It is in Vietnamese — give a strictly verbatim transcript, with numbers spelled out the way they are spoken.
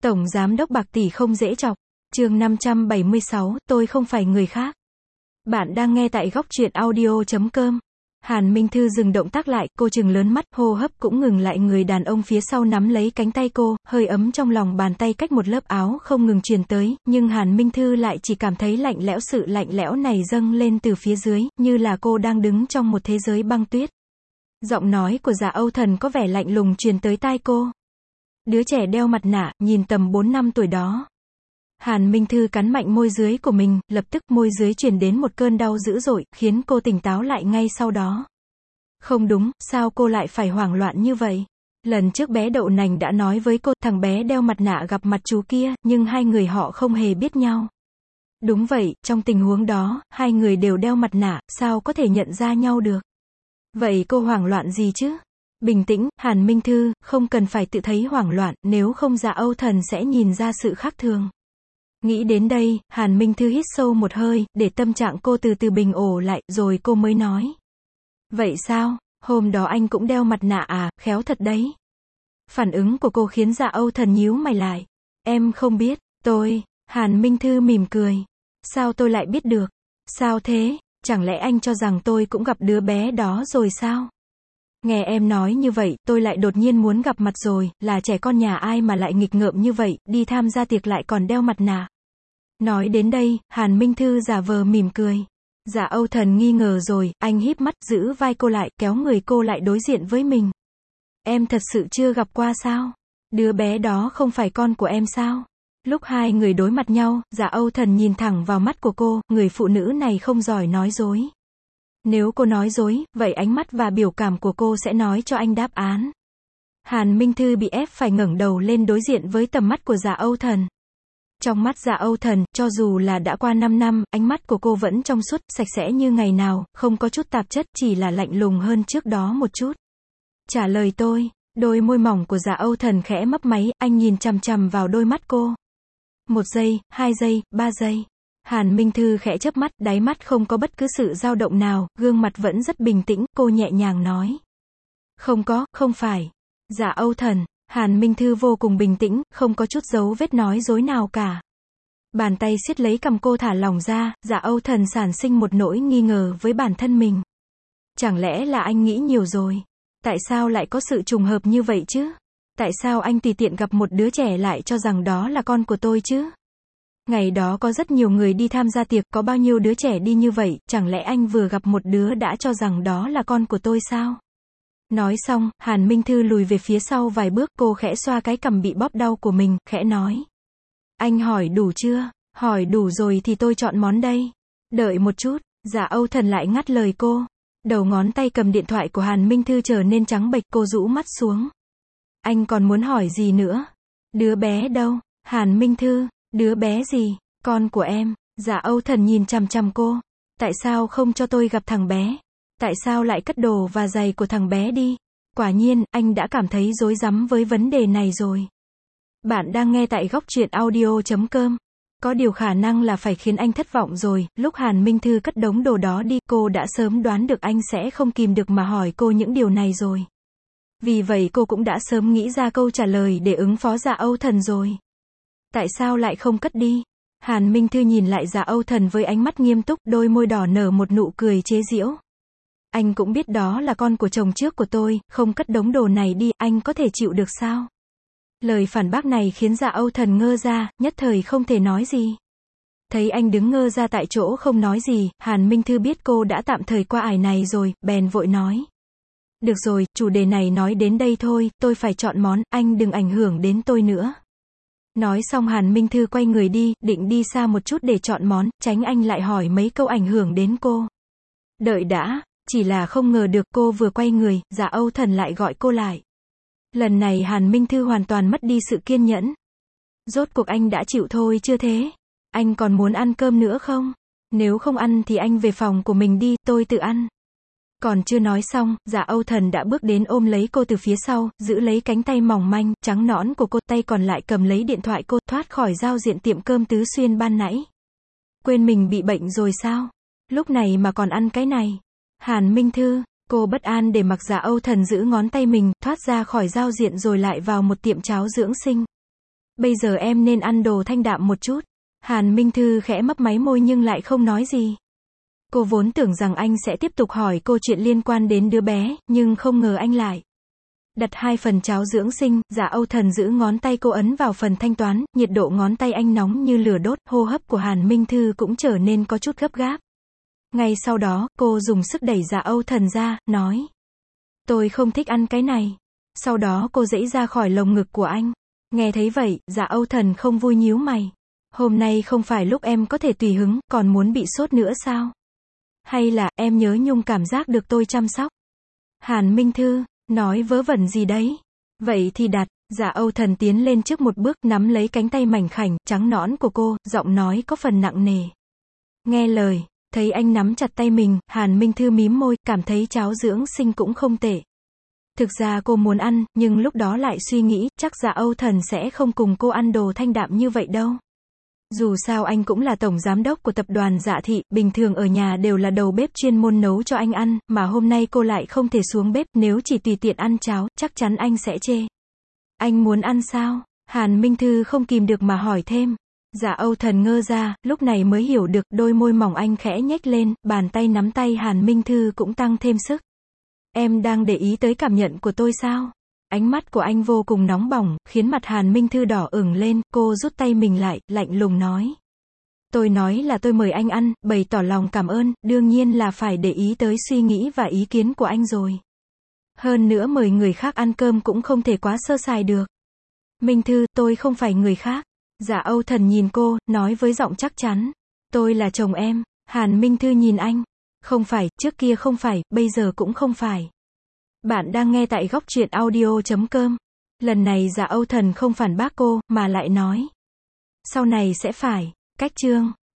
Tổng giám đốc bạc tỷ không dễ chọc. Chương năm trăm bảy mươi sáu, tôi không phải người khác. Bạn đang nghe tại góc truyện audio chấm com. Hàn Minh Thư dừng động tác lại, cô trừng lớn mắt, hô hấp cũng ngừng lại, người đàn ông phía sau nắm lấy cánh tay cô, hơi ấm trong lòng bàn tay cách một lớp áo không ngừng truyền tới, nhưng Hàn Minh Thư lại chỉ cảm thấy lạnh lẽo, sự lạnh lẽo này dâng lên từ phía dưới, như là cô đang đứng trong một thế giới băng tuyết. Giọng nói của Dạ Âu Thần có vẻ lạnh lùng truyền tới tai cô. Đứa trẻ đeo mặt nạ, nhìn tầm bốn năm tuổi đó. Hàn Minh Thư cắn mạnh môi dưới của mình, lập tức môi dưới truyền đến một cơn đau dữ dội, khiến cô tỉnh táo lại ngay sau đó. Không đúng, sao cô lại phải hoảng loạn như vậy? Lần trước bé đậu nành đã nói với cô, thằng bé đeo mặt nạ gặp mặt chú kia, nhưng hai người họ không hề biết nhau. Đúng vậy, trong tình huống đó, hai người đều đeo mặt nạ, sao có thể nhận ra nhau được? Vậy cô hoảng loạn gì chứ? Bình tĩnh, Hàn Minh Thư, không cần phải tự thấy hoảng loạn, nếu không Dạ Âu Thần sẽ nhìn ra sự khác thường. Nghĩ đến đây, Hàn Minh Thư hít sâu một hơi, để tâm trạng cô từ từ bình ổn lại, rồi cô mới nói. Vậy sao, hôm đó anh cũng đeo mặt nạ à, khéo thật đấy. Phản ứng của cô khiến Dạ Âu Thần nhíu mày lại. Em không biết, tôi, Hàn Minh Thư mỉm cười. Sao tôi lại biết được? Sao thế, chẳng lẽ anh cho rằng tôi cũng gặp đứa bé đó rồi sao? Nghe em nói như vậy, tôi lại đột nhiên muốn gặp mặt rồi, là trẻ con nhà ai mà lại nghịch ngợm như vậy, đi tham gia tiệc lại còn đeo mặt nạ. Nói đến đây, Hàn Minh Thư giả vờ mỉm cười. Dạ Âu Thần nghi ngờ rồi, anh híp mắt, giữ vai cô lại, kéo người cô lại đối diện với mình. Em thật sự chưa gặp qua sao? Đứa bé đó không phải con của em sao? Lúc hai người đối mặt nhau, Dạ Âu Thần nhìn thẳng vào mắt của cô, người phụ nữ này không giỏi nói dối. Nếu cô nói dối, vậy ánh mắt và biểu cảm của cô sẽ nói cho anh đáp án. Hàn Minh Thư bị ép phải ngẩng đầu lên đối diện với tầm mắt của Dạ Âu Thần. Trong mắt Dạ Âu Thần, cho dù là đã qua năm năm, ánh mắt của cô vẫn trong suốt, sạch sẽ như ngày nào, không có chút tạp chất, chỉ là lạnh lùng hơn trước đó một chút. Trả lời tôi, đôi môi mỏng của Dạ Âu Thần khẽ mấp máy, anh nhìn chằm chằm vào đôi mắt cô. Một giây, hai giây, ba giây. Hàn Minh Thư khẽ chớp mắt, đáy mắt không có bất cứ sự dao động nào, gương mặt vẫn rất bình tĩnh, cô nhẹ nhàng nói. Không có, không phải. Dạ Âu Thần, Hàn Minh Thư vô cùng bình tĩnh, không có chút dấu vết nói dối nào cả. Bàn tay siết lấy cằm cô thả lỏng ra, Dạ Âu Thần sản sinh một nỗi nghi ngờ với bản thân mình. Chẳng lẽ là anh nghĩ nhiều rồi? Tại sao lại có sự trùng hợp như vậy chứ? Tại sao anh tùy tiện gặp một đứa trẻ lại cho rằng đó là con của tôi chứ? Ngày đó có rất nhiều người đi tham gia tiệc, có bao nhiêu đứa trẻ đi như vậy, chẳng lẽ anh vừa gặp một đứa đã cho rằng đó là con của tôi sao? Nói xong, Hàn Minh Thư lùi về phía sau vài bước, cô khẽ xoa cái cằm bị bóp đau của mình, khẽ nói. Anh hỏi đủ chưa? Hỏi đủ rồi thì tôi chọn món đây. Đợi một chút, Dạ Âu Thần lại ngắt lời cô. Đầu ngón tay cầm điện thoại của Hàn Minh Thư trở nên trắng bệch, cô rũ mắt xuống. Anh còn muốn hỏi gì nữa? Đứa bé đâu? Hàn Minh Thư. Đứa bé gì? Con của em. Dạ Âu Thần nhìn chằm chằm cô. Tại sao không cho tôi gặp thằng bé? Tại sao lại cất đồ và giày của thằng bé đi? Quả nhiên, anh đã cảm thấy rối rắm với vấn đề này rồi. Bạn đang nghe tại góc truyện audio chấm com. Có điều khả năng là phải khiến anh thất vọng rồi, lúc Hàn Minh Thư cất đống đồ đó đi, cô đã sớm đoán được anh sẽ không kìm được mà hỏi cô những điều này rồi. Vì vậy cô cũng đã sớm nghĩ ra câu trả lời để ứng phó Dạ Âu Thần rồi. Tại sao lại không cất đi? Hàn Minh Thư nhìn lại Dạ Âu Thần với ánh mắt nghiêm túc, đôi môi đỏ nở một nụ cười chế giễu. Anh cũng biết đó là con của chồng trước của tôi, không cất đống đồ này đi, anh có thể chịu được sao? Lời phản bác này khiến Dạ Âu Thần ngơ ra, nhất thời không thể nói gì. Thấy anh đứng ngơ ra tại chỗ không nói gì, Hàn Minh Thư biết cô đã tạm thời qua ải này rồi, bèn vội nói. Được rồi, chủ đề này nói đến đây thôi, tôi phải chọn món, anh đừng ảnh hưởng đến tôi nữa. Nói xong Hàn Minh Thư quay người đi, định đi xa một chút để chọn món, tránh anh lại hỏi mấy câu ảnh hưởng đến cô. Đợi đã, chỉ là không ngờ được cô vừa quay người, Dạ Âu Thần lại gọi cô lại. Lần này Hàn Minh Thư hoàn toàn mất đi sự kiên nhẫn. Rốt cuộc anh đã chịu thôi chưa thế? Anh còn muốn ăn cơm nữa không? Nếu không ăn thì anh về phòng của mình đi, tôi tự ăn. Còn chưa nói xong, Dạ Âu Thần đã bước đến ôm lấy cô từ phía sau, giữ lấy cánh tay mỏng manh, trắng nõn của cô, tay còn lại cầm lấy điện thoại cô, thoát khỏi giao diện tiệm cơm Tứ Xuyên ban nãy. Quên mình bị bệnh rồi sao? Lúc này mà còn ăn cái này. Hàn Minh Thư, cô bất an để mặc Dạ Âu Thần giữ ngón tay mình, thoát ra khỏi giao diện rồi lại vào một tiệm cháo dưỡng sinh. Bây giờ em nên ăn đồ thanh đạm một chút. Hàn Minh Thư khẽ mấp máy môi nhưng lại không nói gì. Cô vốn tưởng rằng anh sẽ tiếp tục hỏi cô chuyện liên quan đến đứa bé, nhưng không ngờ anh lại đặt hai phần cháo dưỡng sinh. Dạ Âu Thần giữ ngón tay cô ấn vào phần thanh toán, nhiệt độ ngón tay anh nóng như lửa đốt, hô hấp của Hàn Minh Thư cũng trở nên có chút gấp gáp. Ngay sau đó, cô dùng sức đẩy Dạ Âu Thần ra, nói: tôi không thích ăn cái này. Sau đó cô giãy ra khỏi lồng ngực của anh. Nghe thấy vậy, Dạ Âu Thần không vui nhíu mày. Hôm nay không phải lúc em có thể tùy hứng, còn muốn bị sốt nữa sao? Hay là, em nhớ nhung cảm giác được tôi chăm sóc? Hàn Minh Thư, nói vớ vẩn gì đấy? Vậy thì đặt. Dạ Âu Thần tiến lên trước một bước, nắm lấy cánh tay mảnh khảnh, trắng nõn của cô, giọng nói có phần nặng nề. Nghe lời. Thấy anh nắm chặt tay mình, Hàn Minh Thư mím môi, cảm thấy cháo dưỡng sinh cũng không tệ. Thực ra cô muốn ăn, nhưng lúc đó lại suy nghĩ, chắc Dạ Âu Thần sẽ không cùng cô ăn đồ thanh đạm như vậy đâu. Dù sao anh cũng là tổng giám đốc của tập đoàn Dạ Thị, bình thường ở nhà đều là đầu bếp chuyên môn nấu cho anh ăn, mà hôm nay cô lại không thể xuống bếp, nếu chỉ tùy tiện ăn cháo, chắc chắn anh sẽ chê. Anh muốn ăn sao? Hàn Minh Thư không kìm được mà hỏi thêm. Dạ Âu Thần ngơ ra, lúc này mới hiểu được, đôi môi mỏng anh khẽ nhếch lên, bàn tay nắm tay Hàn Minh Thư cũng tăng thêm sức. Em đang để ý tới cảm nhận của tôi sao? Ánh mắt của anh vô cùng nóng bỏng, khiến mặt Hàn Minh Thư đỏ ửng lên, cô rút tay mình lại, lạnh lùng nói. Tôi nói là tôi mời anh ăn, bày tỏ lòng cảm ơn, đương nhiên là phải để ý tới suy nghĩ và ý kiến của anh rồi. Hơn nữa mời người khác ăn cơm cũng không thể quá sơ sài được. Minh Thư, tôi không phải người khác. Dạ Âu Thần nhìn cô, nói với giọng chắc chắn. Tôi là chồng em. Hàn Minh Thư nhìn anh. Không phải, trước kia không phải, bây giờ cũng không phải. Bạn đang nghe tại góc truyện audio chấm com. Lần này Dạ Âu Thần không phản bác cô, mà lại nói. Sau này sẽ phải. Cách chương.